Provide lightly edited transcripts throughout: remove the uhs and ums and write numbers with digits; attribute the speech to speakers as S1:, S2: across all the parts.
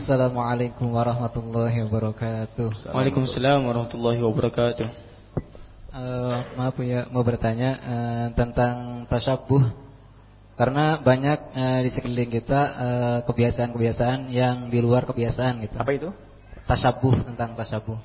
S1: Assalamualaikum warahmatullahi wabarakatuh.
S2: Waalaikumsalam warahmatullahi wabarakatuh.
S1: Maaf ya, mau bertanya tentang tasyabuh. Karena banyak di sekeliling kita kebiasaan-kebiasaan yang di luar kebiasaan gitu.
S3: Apa itu?
S1: Tasyabuh, tentang tasyabuh.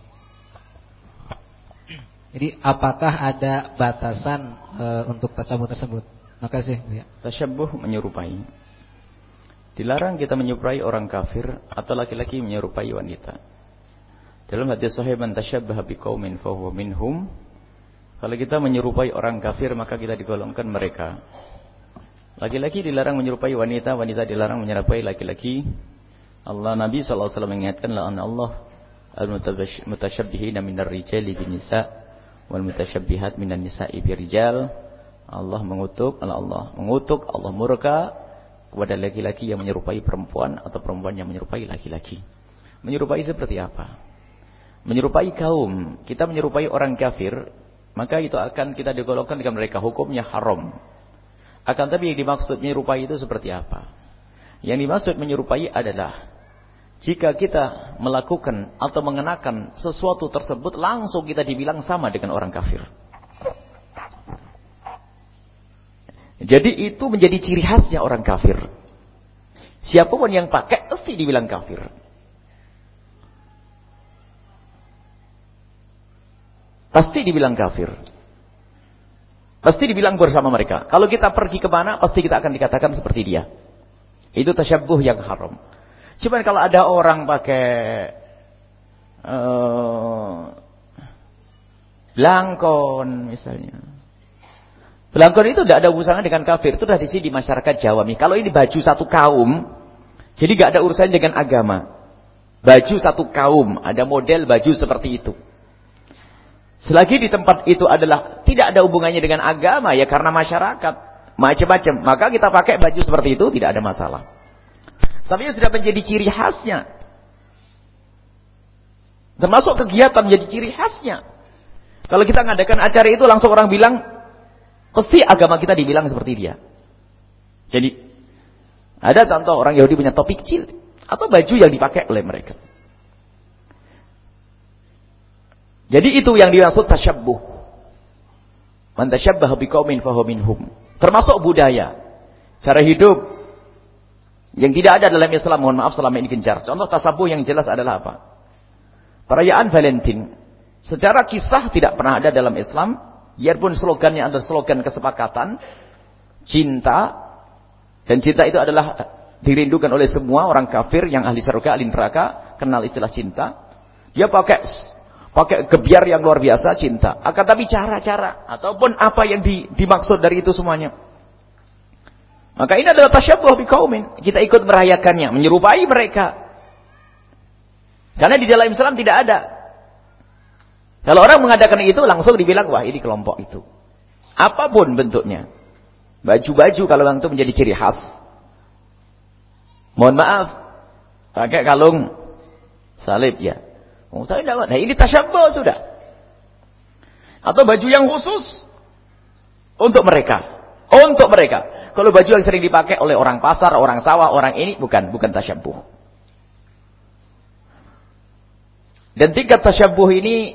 S1: Jadi apakah ada batasan untuk tasyabuh tersebut? Makasih ya.
S3: Tasyabuh menyerupai. Dilarang kita menyerupai orang kafir atau laki-laki menyerupai wanita. Dalam hadis sahih, man tasyabbaha biqaumin fahuwa minhum. Kalau kita menyerupai orang kafir maka kita digolongkan mereka. Laki-laki dilarang menyerupai wanita, wanita dilarang menyerupai laki-laki. Allah Nabi SAW mengingatkan, la'an Allah al-mutasyabbihin minar rijali bin nisa wal mutasyabbihat minan nisa'i birijal. Allah mengutuk, Allah murka kepada laki-laki yang menyerupai perempuan atau perempuan yang menyerupai laki-laki. Menyerupai seperti apa? Menyerupai kaum. Kita menyerupai orang kafir, maka itu akan kita digolongkan dengan mereka, hukumnya haram. Akan tapi yang dimaksud menyerupai itu seperti apa? Yang dimaksud menyerupai adalah jika kita melakukan atau mengenakan sesuatu tersebut, langsung kita dibilang sama dengan orang kafir. Jadi itu menjadi ciri khasnya orang kafir. Siapapun yang pakai pasti dibilang kafir. Pasti dibilang kafir. Pasti dibilang bersama mereka. Kalau kita pergi ke mana, pasti kita akan dikatakan seperti dia. Itu tasyabuh yang haram. Cuman kalau ada orang pakai belangkon misalnya. Belangkon itu tidak ada urusannya dengan kafir. Itu sudah di sini di masyarakat Jawa. Kalau ini baju satu kaum, jadi tidak ada urusannya dengan agama. Baju satu kaum, ada model baju seperti itu. Selagi di tempat itu adalah tidak ada hubungannya dengan agama, ya karena masyarakat macam-macam, maka kita pakai baju seperti itu tidak ada masalah. Tapi yang sudah menjadi ciri khasnya, termasuk kegiatan menjadi ciri khasnya. Kalau kita ngadakan acara itu langsung orang bilang, pasti agama kita dibilang seperti dia. Jadi ada contoh orang Yahudi punya topi kecil atau baju yang dipakai oleh mereka. Jadi itu yang dimaksud tasyabbuh. Man tasyabbaha biqaumin fahuwa minhum. Termasuk budaya, cara hidup yang tidak ada dalam Islam, mohon maaf selama ini gencar. Contoh tasyabbuh yang jelas adalah apa? Perayaan Valentine. Secara kisah tidak pernah ada dalam Islam, biarpun slogannya ada slogan kesepakatan, cinta, dan cinta itu adalah dirindukan oleh semua orang kafir yang ahli surga, ahli neraka, kenal istilah cinta. Dia pakai gebiar yang luar biasa cinta. Akan tapi cara-cara ataupun apa yang dimaksud dari itu semuanya. Maka ini adalah tasyabbuh biqaumin. Kita ikut merayakannya, menyerupai mereka. Karena di dalam Islam tidak ada. Kalau orang mengadakan itu langsung dibilang, wah ini kelompok itu. Apapun bentuknya. Baju-baju kalau orang itu menjadi ciri khas. Mohon maaf, pakai kalung salib ya. Oh, saya tidak. Nah, ini tasyabbuh sudah. Atau baju yang khusus untuk mereka. Untuk mereka. Kalau baju yang sering dipakai oleh orang pasar, orang sawah, orang ini bukan tasyabbuh. Dan tingkat tasyabbuh ini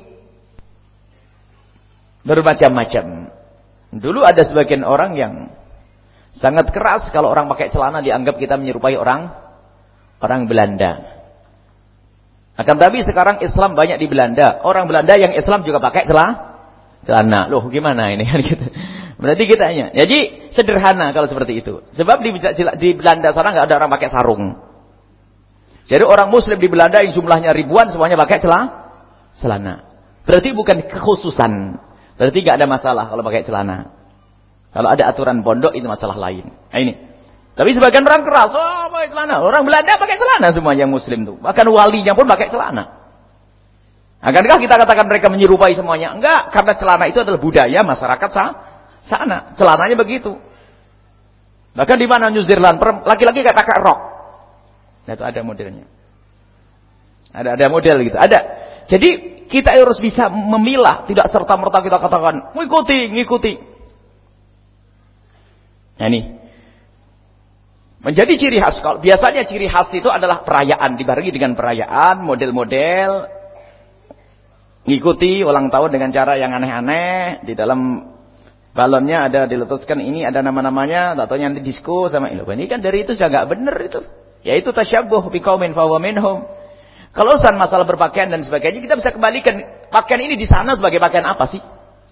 S3: bermacam-macam. Dulu ada sebagian orang yang sangat keras kalau orang pakai celana dianggap kita menyerupai orang Belanda. Akan tapi sekarang Islam banyak di Belanda. Orang Belanda yang Islam juga pakai celana. Loh gimana ini kan gitu. Berarti kita hanya. Jadi sederhana kalau seperti itu. Sebab di Belanda sana nggak ada orang pakai sarung. Jadi orang Muslim di Belanda yang jumlahnya ribuan semuanya pakai celana. Berarti bukan kekhususan. Berarti nggak ada masalah kalau pakai celana. Kalau ada aturan pondok itu masalah lain. Nah, ini. Tapi sebagian orang keras, pakai celana. Orang Belanda pakai celana semua yang Muslim tuh. Bahkan walinya pun pakai celana. Akankah kita katakan mereka menyerupai semuanya? Enggak, karena celana itu adalah budaya masyarakat sana. Celananya begitu. Bahkan di mana New Zealand, laki-laki kayak pakai rok. Nah, itu ada modelnya. Ada model gitu. Ada. Jadi kita harus bisa memilah, tidak serta-merta kita katakan ngikuti. Nah ini. Menjadi ciri khas. Kalau biasanya ciri khas itu adalah perayaan, dibarengi dengan perayaan, model-model, ngikuti ulang tahun dengan cara yang aneh-aneh, di dalam balonnya ada diletuskan ini, ada nama-namanya, atau nanti disco sama ini kan dari itu sudah nggak benar itu. Yaitu tasyabbuh biqaumin fahuwa minhum. Kalau urusan masalah berpakaian dan sebagainya, kita bisa kembalikan pakaian ini di sana sebagai pakaian apa sih?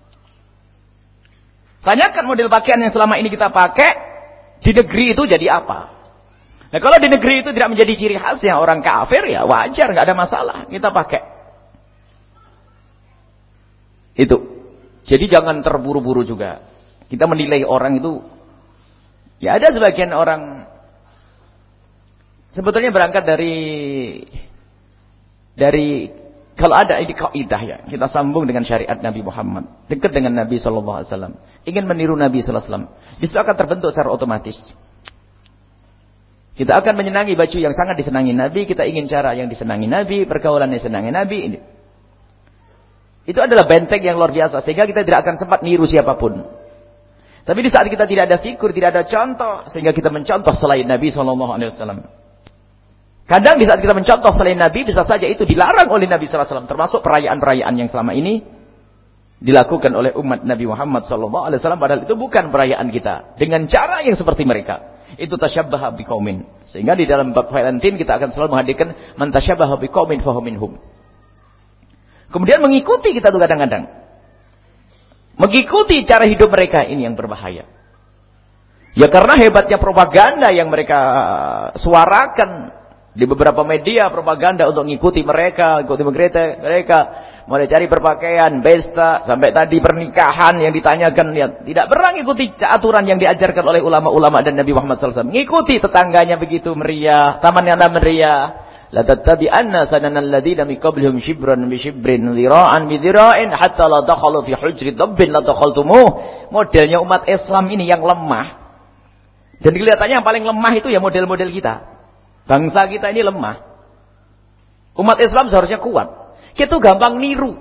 S3: Tanyakan model pakaian yang selama ini kita pakai di negeri itu jadi apa? Nah, kalau di negeri itu tidak menjadi ciri khasnya orang kafir, ya wajar, nggak ada masalah kita pakai. Itu. Jadi jangan terburu-buru juga. Kita menilai orang itu, ya ada sebagian orang sebetulnya berangkat dari kalau ada ini kaidah ya, kita sambung dengan syariat Nabi Muhammad, dekat dengan Nabi sallallahu alaihi wasallam, ingin meniru Nabi sallallahu alaihi wasallam, itu akan terbentuk secara otomatis. Kita akan menyenangi baju yang sangat disenangi Nabi, kita ingin cara yang disenangi Nabi, pergaulan yang disenangi Nabi ini. Itu adalah benteng yang luar biasa sehingga kita tidak akan sempat niru siapapun. Tapi di saat kita tidak ada figur, tidak ada contoh, sehingga kita mencontoh selain Nabi sallallahu alaihi wasallam. Kadang di saat kita mencontoh selain Nabi, bisa saja itu dilarang oleh Nabi sallallahu alaihi wasallam, termasuk perayaan-perayaan yang selama ini dilakukan oleh umat Nabi Muhammad sallallahu alaihi wasallam, padahal itu bukan perayaan kita. Dengan cara yang seperti mereka. Itu tasyabbaha biqaumin. Sehingga di dalam bab Valentine kita akan selalu menghadirkan man tasyabbaha biqaumin fahuwa minhum. Kemudian mengikuti kita tuh kadang-kadang. Mengikuti cara hidup mereka ini yang berbahaya. Ya karena hebatnya propaganda yang mereka suarakan di beberapa media propaganda untuk mengikuti mereka, mulai cari berpakaian, pesta, sampai tadi pernikahan yang ditanyakan, lihat, tidak pernah mengikuti aturan yang diajarkan oleh ulama-ulama dan Nabi Muhammad SAW. Mengikuti tetangganya begitu meriah, tamannya meriah. La tattabi'anna sananal ladzina min qablihim shibran bi shibrin dhira'an bi dhira'in hatta la dakhalu fi hujri dabbin la dakhaltumuh. Modelnya umat Islam ini yang lemah. Dan kelihatannya yang paling lemah itu ya model-model kita. Bangsa kita ini lemah. Umat Islam seharusnya kuat. Kita gampang niru.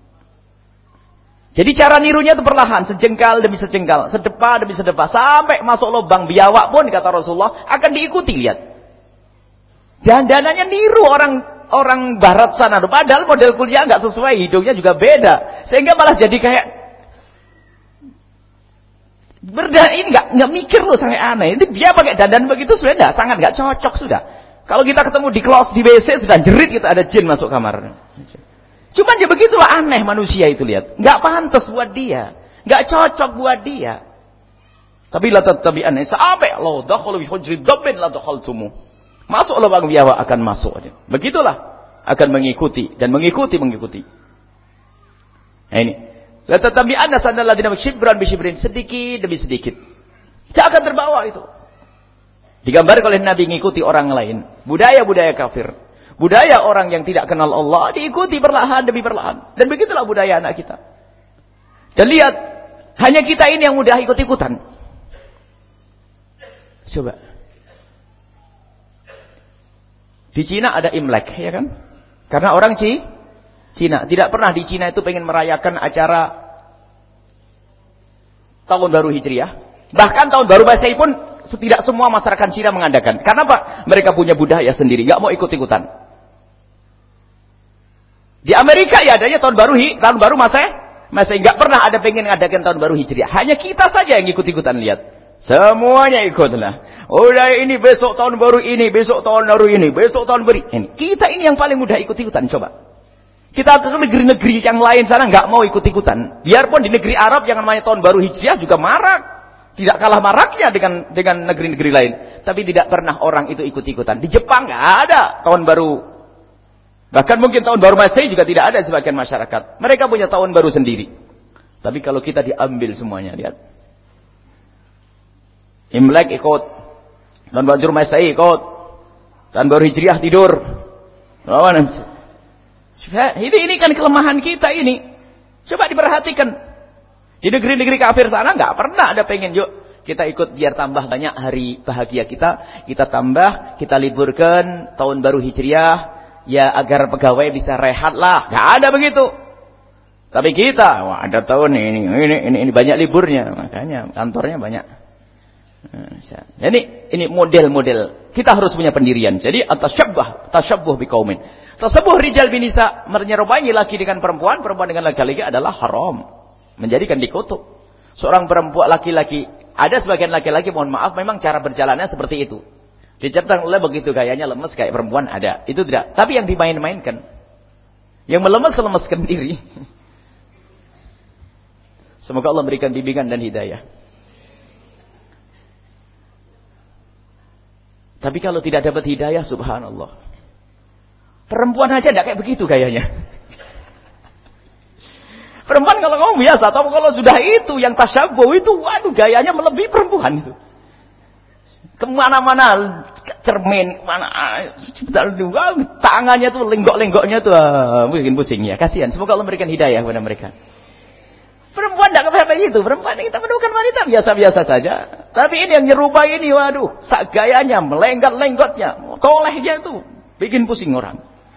S3: Jadi cara nirunya itu perlahan, sejengkal demi sejengkal, sedepa demi sedepa, sampai masuk lubang biawak pun kata Rasulullah akan diikuti, lihat. Dandanannya niru orang barat sana. Padahal model kuliah nggak sesuai, hidungnya juga beda. Sehingga malah jadi kayak ini nggak mikir loh, sangat aneh. Ini dia pakai dandan begitu sudah sangat nggak cocok sudah. Kalau kita ketemu di kelas di WC sudah jerit kita ada jin masuk kamar. Cuman ya begitulah aneh manusia itu, lihat. Nggak pantas buat dia, nggak cocok buat dia. Tapi la tattabi'an sampai Allah dakhala fi hujri dabbin la dakhaltumu. Masuk lubang biawak akan masuk. Begitulah akan mengikuti dan mengikuti. Nah ini. La tattabi'anna sanal ladzina shibran bi shibrin, sedikit demi sedikit. Tidak akan terbawa itu. Digambarkan oleh Nabi mengikuti orang lain, budaya-budaya kafir. Budaya orang yang tidak kenal Allah diikuti perlahan demi perlahan. Dan begitulah budaya anak kita. Dan lihat, hanya kita ini yang mudah ikut-ikutan. Coba. Di Cina ada Imlek, ya kan? Karena orang Cina. Tidak pernah di Cina itu pengen merayakan acara Tahun Baru Hijriah. Bahkan Tahun Baru Masehi pun tidak semua masyarakat Cina mengadakan. Karena apa? Mereka punya budaya sendiri, nggak mau ikut-ikutan. Di Amerika ya adanya Tahun Baru Masehi, nggak pernah ada pengen mengadakan Tahun Baru Hijriah. Hanya kita saja yang ikut-ikutan, lihat. Semuanya ikutlah. Udah ini besok Tahun Baru ini, besok Tahun Baru ini, besok Tahun Baru ini. Kita ini yang paling mudah ikut-ikutan, coba. Kita ke negeri-negeri yang lain sana nggak mau ikut-ikutan. Biarpun di negeri Arab yang namanya Tahun Baru Hijriah juga marak. Tidak kalah maraknya dengan negeri-negeri lain. Tapi tidak pernah orang itu ikut-ikutan. Di Jepang nggak ada Tahun Baru. Bahkan mungkin Tahun Baru Masehi juga tidak ada sebagian masyarakat. Mereka punya Tahun Baru sendiri. Tapi kalau kita diambil semuanya, lihat. Imlek ikut. Tahun Baru Masehi ikut. Tahun Baru Hijriah tidur. Ini kan kelemahan kita ini. Coba diperhatikan. Di negeri-negeri kafir sana nggak pernah ada pengen yuk kita ikut biar tambah banyak hari bahagia kita tambah, kita liburkan Tahun Baru Hijriah ya agar pegawai bisa rehat lah. Nggak ada begitu. Tapi kita, wah ada tahun ini banyak liburnya, makanya kantornya banyak. Jadi ini model-model. Kita harus punya pendirian. Jadi tasyabuh biqaumin. Tasyabuh rijal binisa, menyerupai laki dengan perempuan, perempuan dengan laki-laki adalah haram. Menjadikan dikutuk. Seorang perempuan laki-laki, ada sebagian laki-laki mohon maaf memang cara berjalannya seperti itu. Diciptakan oleh begitu gayanya lemes kayak perempuan ada. Itu tidak. Tapi yang dimain-mainkan. Yang melemes-lemeskan diri. Semoga Allah berikan bimbingan dan hidayah. Tapi kalau tidak dapat hidayah, subhanallah. Perempuan aja tidak kayak begitu gayanya. Perempuan kalau kamu biasa, atau kalau sudah itu yang tasyabuh itu, waduh gayanya melebihi perempuan itu. Kemana-mana cermin, kemana, tangannya tuh lenggok-lenggoknya tuh bikin pusing ya. Kasihan. Semoga Allah memberikan hidayah kepada mereka. Perempuan tidak sampai itu. Perempuan kita menemukan wanita biasa-biasa saja. Tapi ini yang nyerupai ini, waduh, gayanya, melenggot-lenggotnya, tolehnya itu bikin pusing orang.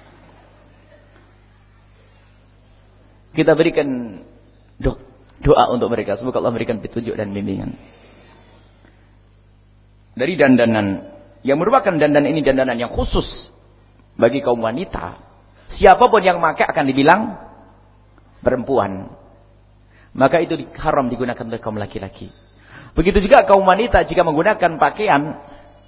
S3: Kita berikan doa untuk mereka. Semoga Allah memberikan petunjuk dan bimbingan. Dari dandanan yang merupakan dandanan ini dandanan yang khusus bagi kaum wanita. Siapapun yang memakai akan dibilang perempuan. Maka itu haram digunakan oleh kaum laki-laki. Begitu juga kaum wanita jika menggunakan pakaian.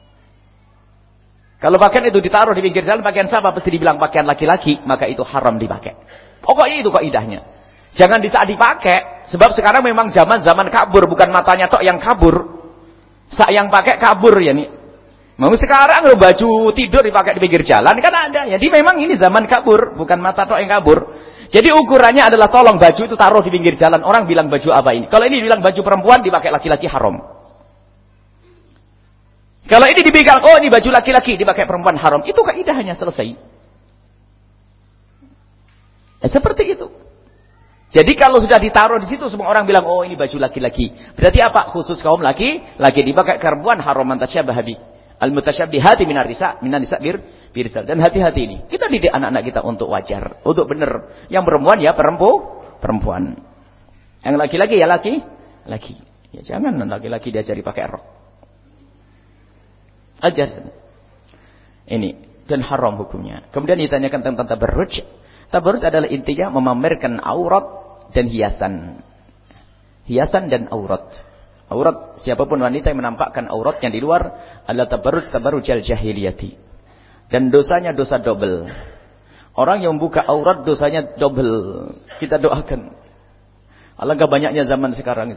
S3: Kalau pakaian itu ditaruh di pinggir jalan, pakaian siapa pasti dibilang pakaian laki-laki, maka itu haram dipakai. Pokoknya itu kaidahnya. Jangan di saat dipakai, sebab sekarang memang zaman kabur, bukan matanya tok yang kabur. Saat yang pakai kabur ya nih. Mau sekarang lo baju tidur dipakai di pinggir jalan kan ada. Jadi memang ini zaman kabur, bukan mata tok yang kabur. Jadi ukurannya adalah tolong baju itu taruh di pinggir jalan. Orang bilang baju apa ini? Kalau ini bilang baju perempuan dipakai laki-laki haram. Kalau ini dibilang oh ini baju laki-laki dipakai perempuan haram. Itu kaidahnya selesai. Seperti itu. Jadi kalau sudah ditaruh di situ semua orang bilang oh ini baju laki-laki. Berarti apa? Khusus kaum laki dipakai perempuan haram tasyabaha bi. Al-mutasyabbihati minar nisa birsal. Dan hati-hati ini. Kita didik anak-anak kita untuk wajar, untuk benar. Yang perempuan ya perempuan. Yang laki-laki ya laki. Ya jangan laki-laki diajari pakai rok. Ajar. Ini dan haram hukumnya. Kemudian ditanyakan tentang tabarruj. Tabarruj adalah intinya memamerkan aurat dan hiasan. Hiasan dan aurat. Aurat, siapapun wanita yang menampakkan auratnya di luar adalah tabarrujal jahiliyati. Dan dosanya dosa double. Orang yang membuka aurat dosanya double. Kita doakan. Alangkah banyaknya zaman sekarang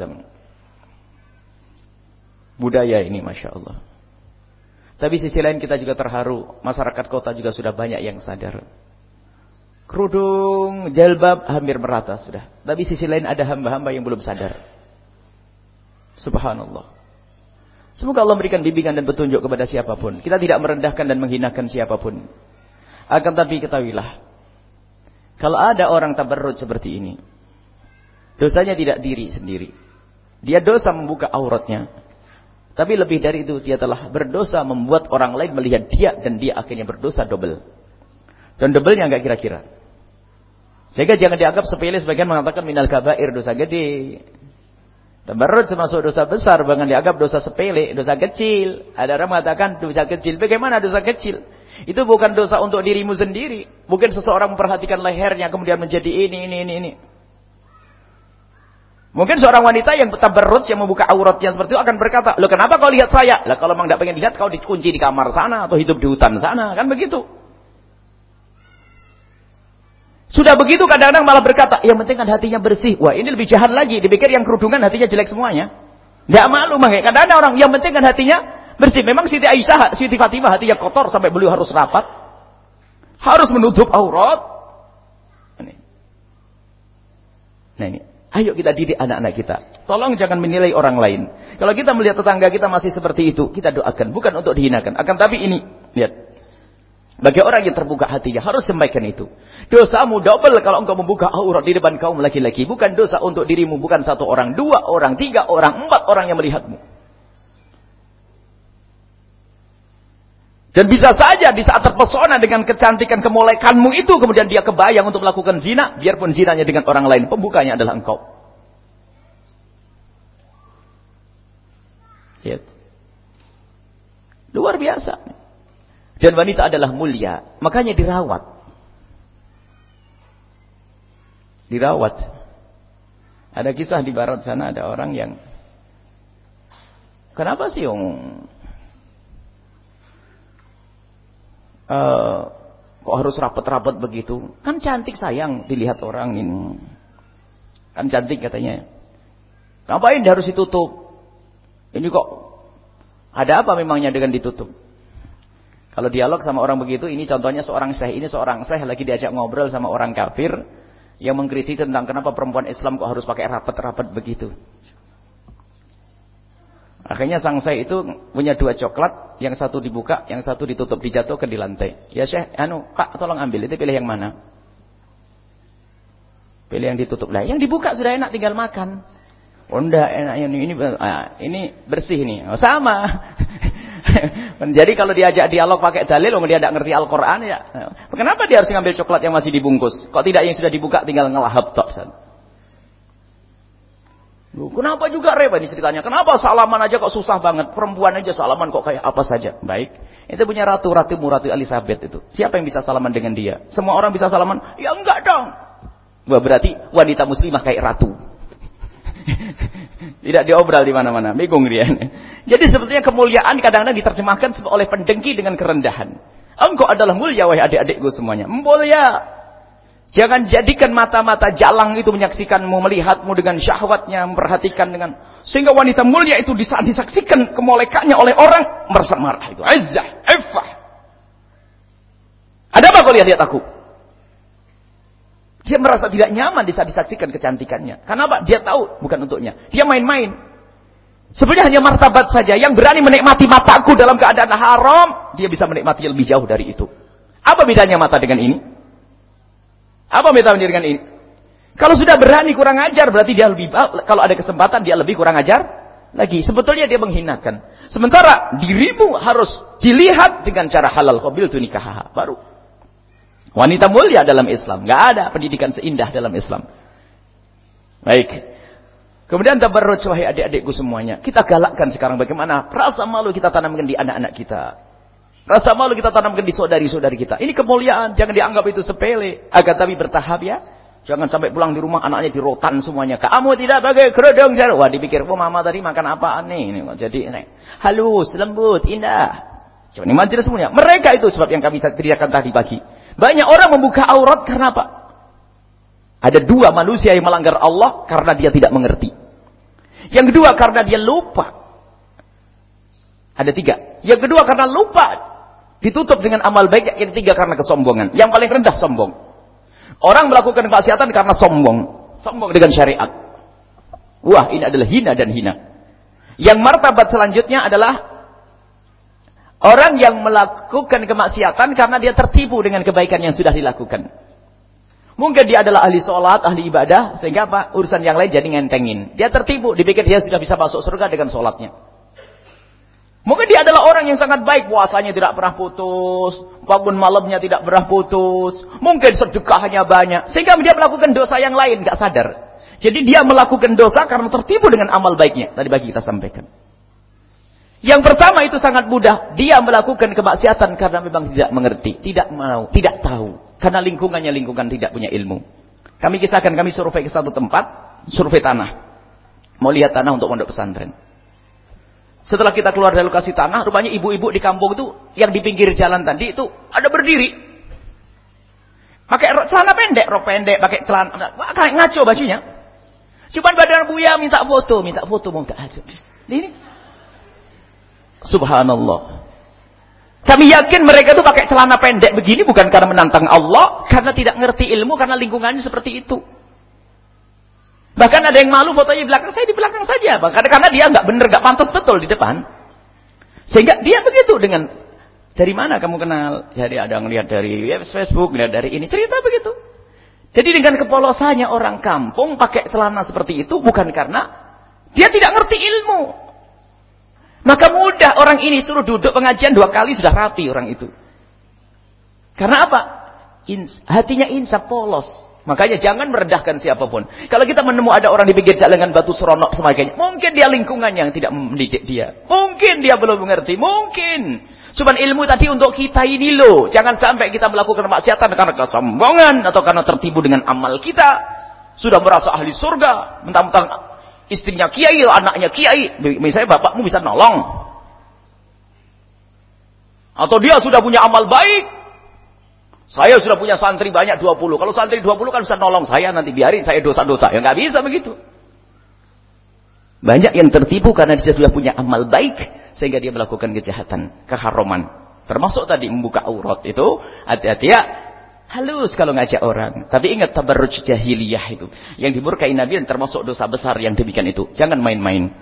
S3: budaya ini, Masya Allah. Tapi sisi lain kita juga terharu. Masyarakat kota juga sudah banyak yang sadar. Kerudung, jalbab hampir merata sudah. Tapi sisi lain ada hamba-hamba yang belum sadar. Subhanallah. Semoga Allah memberikan bimbingan dan petunjuk kepada siapapun. Kita tidak merendahkan dan menghinakan siapapun. Akan tapi ketahuilah. Kalau ada orang tabarruj seperti ini. Dosanya tidak diri sendiri. Dia dosa membuka auratnya. Tapi lebih dari itu dia telah berdosa membuat orang lain melihat dia. Dan dia akhirnya berdosa double. Dan double-nya enggak kira-kira. Sehingga jangan dianggap sepele sebagian mengatakan minal kabair dosa gede. Tabarruj termasuk dosa besar, bahkan dianggap dosa sepele, dosa kecil. Ada orang mengatakan dosa kecil. Bagaimana dosa kecil? Itu bukan dosa untuk dirimu sendiri. Bukan seseorang memperhatikan lehernya kemudian menjadi ini. Mungkin seorang wanita yang tabarruj yang membuka auratnya seperti itu akan berkata, "Loh kenapa kau lihat saya?" Lah kalau memang tidak pengen lihat kau dikunci di kamar sana atau hidup di hutan sana, kan begitu. Sudah begitu kadang-kadang malah berkata, yang penting kan hatinya bersih. Wah ini lebih jahat lagi. Dipikir yang kerudungan hatinya jelek semuanya. Tidak malu makanya. Kadang-kadang orang yang penting kan hatinya bersih. Memang Siti Aisyah, Siti Fatimah hatinya kotor sampai beliau harus rapat. Harus menutup aurat. Nah ini. Ayo kita didik anak-anak kita. Tolong jangan menilai orang lain. Kalau kita melihat tetangga kita masih seperti itu, kita doakan. Bukan untuk dihinakan. Akan tapi ini. Lihat. Bagi orang yang terbuka hatinya harus sampaikan itu. Dosamu double kalau engkau membuka aurat di depan kaum laki-laki. Bukan dosa untuk dirimu. Bukan 1 orang, 2 orang, 3 orang, 4 orang yang melihatmu. Dan bisa saja di saat terpesona dengan kecantikan kemolekanmu itu. Kemudian dia kebayang untuk melakukan zina. Biarpun zinanya dengan orang lain. Pembukanya adalah engkau. Lihat. luar biasa. Dan wanita adalah mulia, makanya dirawat. Dirawat. Ada kisah di barat sana, ada orang yang, kenapa sih kok harus rapat-rapat begitu? Kan cantik sayang dilihat orang ini. Kan cantik katanya. Ngapain harus ditutup? Ini kok ada apa memangnya dengan ditutup? Kalau dialog sama orang begitu, ini contohnya seorang syekh. Ini seorang syekh lagi diajak ngobrol sama orang kafir yang mengkritik tentang kenapa perempuan Islam kok harus pakai rapat-rapat begitu. Akhirnya sang syekh itu punya 2 coklat, yang satu dibuka, yang satu ditutup, dijatuhkan di lantai. Ya syekh, Kak tolong ambil, itu pilih yang mana? Pilih yang ditutup. Lah, yang dibuka sudah enak, tinggal makan. Oh enggak, enaknya ini bersih nih. Oh, sama. Jadi kalau diajak dialog pakai dalil, dia tidak ngerti Al-Quran ya. Kenapa dia harus ngambil coklat yang masih dibungkus? Kok tidak yang sudah dibuka tinggal ngelahap tok? Kenapa juga repot ini ceritanya? Kenapa salaman aja kok susah banget? Perempuan aja salaman kok kayak apa saja? Baik, itu punya Ratu Elizabeth itu. Siapa yang bisa salaman dengan dia? Semua orang bisa salaman? Ya enggak dong. Berarti wanita muslimah kayak ratu. Tidak diobral di mana-mana, bingung dia. Jadi sebetulnya kemuliaan kadang-kadang diterjemahkan oleh pendengki dengan kerendahan. Engkau adalah mulia wahai adik-adikku semuanya. Mulia. Jangan jadikan mata-mata jalang itu menyaksikanmu, melihatmu dengan syahwatnya, memperhatikan dengan sehingga wanita mulia itu disaksikan kemolekannya oleh orang merasa marah itu. Izzah, iffah. Ada apa kau lihat aku? Dia merasa tidak nyaman disaksikan kecantikannya. Kenapa? Dia tahu bukan untuknya. Dia main-main. Sebenarnya hanya martabat saja. Yang berani menikmati mataku dalam keadaan haram, dia bisa menikmati lebih jauh dari itu. Apa bedanya mata dengan ini? Apa bedanya dengan ini? Kalau sudah berani kurang ajar, berarti dia lebih, kalau ada kesempatan dia lebih kurang ajar lagi. Sebetulnya dia menghinakan. Sementara dirimu harus dilihat dengan cara halal. Qabiltu nikahaha. Baru. Wanita mulia dalam Islam. Nggak ada pendidikan seindah dalam Islam. Baik. Kemudian tabarruj wahai adik-adikku semuanya. Kita galakkan sekarang bagaimana rasa malu kita tanamkan di anak-anak kita. Rasa malu kita tanamkan di saudari-saudari kita. Ini kemuliaan. Jangan dianggap itu sepele. Agar tapi bertahap ya. Jangan sampai pulang di rumah anaknya dirotan semuanya. Kamu tidak pakai kerudung. Wah dipikir, mama tadi makan apaan nih. Ini jadi halus, lembut, indah. Cuma ini manjir semuanya. Mereka itu sebab yang kami ceritakan tadi pagi. Banyak orang membuka aurat karena apa? Ada 2 manusia yang melanggar Allah karena dia tidak mengerti. Yang kedua karena dia lupa. Ada 3. Yang kedua karena lupa. Ditutup dengan amal baik. Yang 3 karena kesombongan. Yang paling rendah sombong. Orang melakukan kemaksiatan karena sombong. Sombong dengan syariat. Wah, ini adalah hina dan hina. Yang martabat selanjutnya adalah orang yang melakukan kemaksiatan karena dia tertipu dengan kebaikan yang sudah dilakukan. Mungkin dia adalah ahli sholat, ahli ibadah, sehingga apa? Urusan yang lain jadi ngentengin. Dia tertipu, dipikir dia sudah bisa masuk surga dengan sholatnya. Mungkin dia adalah orang yang sangat baik, puasanya tidak pernah putus, bangun malamnya tidak pernah putus, mungkin sedekahnya banyak, sehingga dia melakukan dosa yang lain, gak sadar. Jadi dia melakukan dosa karena tertipu dengan amal baiknya. Tadi pagi kita sampaikan. Yang pertama itu sangat mudah. Dia melakukan kemaksiatan karena memang tidak mengerti. Tidak mau, tidak tahu. Karena lingkungan tidak punya ilmu. Kami kisahkan, kami survei ke satu tempat. Survei tanah. Mau lihat tanah untuk pondok pesantren. Setelah kita keluar dari lokasi tanah, rupanya ibu-ibu di kampung itu, yang di pinggir jalan tadi itu, ada berdiri. Pakai celana pendek, rok pendek, pakai celana, kayak ngaco bajunya. Cuman badan Buya minta foto. Ini. Subhanallah. Kami yakin mereka itu pakai celana pendek begini bukan karena menantang Allah, karena tidak ngerti ilmu, karena lingkungannya seperti itu. Bahkan ada yang malu fotonya di belakang, saya di belakang saja. Karena dia nggak bener, nggak pantas betul di depan. Sehingga dia begitu dengan, dari mana kamu kenal? Jadi ada yang lihat dari Facebook, lihat dari ini, cerita begitu. Jadi dengan kepolosannya orang kampung pakai celana seperti itu bukan karena dia tidak ngerti ilmu. Maka mudah orang ini suruh duduk pengajian 2 kali sudah rapi orang itu. Karena apa? Hatinya insaf, polos. Makanya jangan merendahkan siapapun. Kalau kita menemukan ada orang di pinggir jalan dengan batu seronok sebagainya, mungkin dia lingkungan yang tidak mendidik dia. Mungkin dia belum mengerti. Mungkin. Cuman ilmu tadi untuk kita ini loh. Jangan sampai kita melakukan kemaksiatan karena kesombongan atau karena tertibu dengan amal kita. Sudah merasa ahli surga, mentang-mentang istrinya kiai, anaknya kiai. Misalnya bapakmu bisa nolong. Atau dia sudah punya amal baik. Saya sudah punya santri banyak 20. Kalau santri 20 kan bisa nolong saya, nanti biarin saya dosa-dosa. Ya nggak bisa begitu. Banyak yang tertipu karena dia sudah punya amal baik sehingga dia melakukan kejahatan, keharaman. Termasuk tadi membuka aurat itu, hati-hati ya. Halus kalau ngajak orang. Tapi ingat tabarruj jahiliyah itu. Yang dimurkai Nabi dan termasuk dosa besar yang demikian itu. Jangan main-main.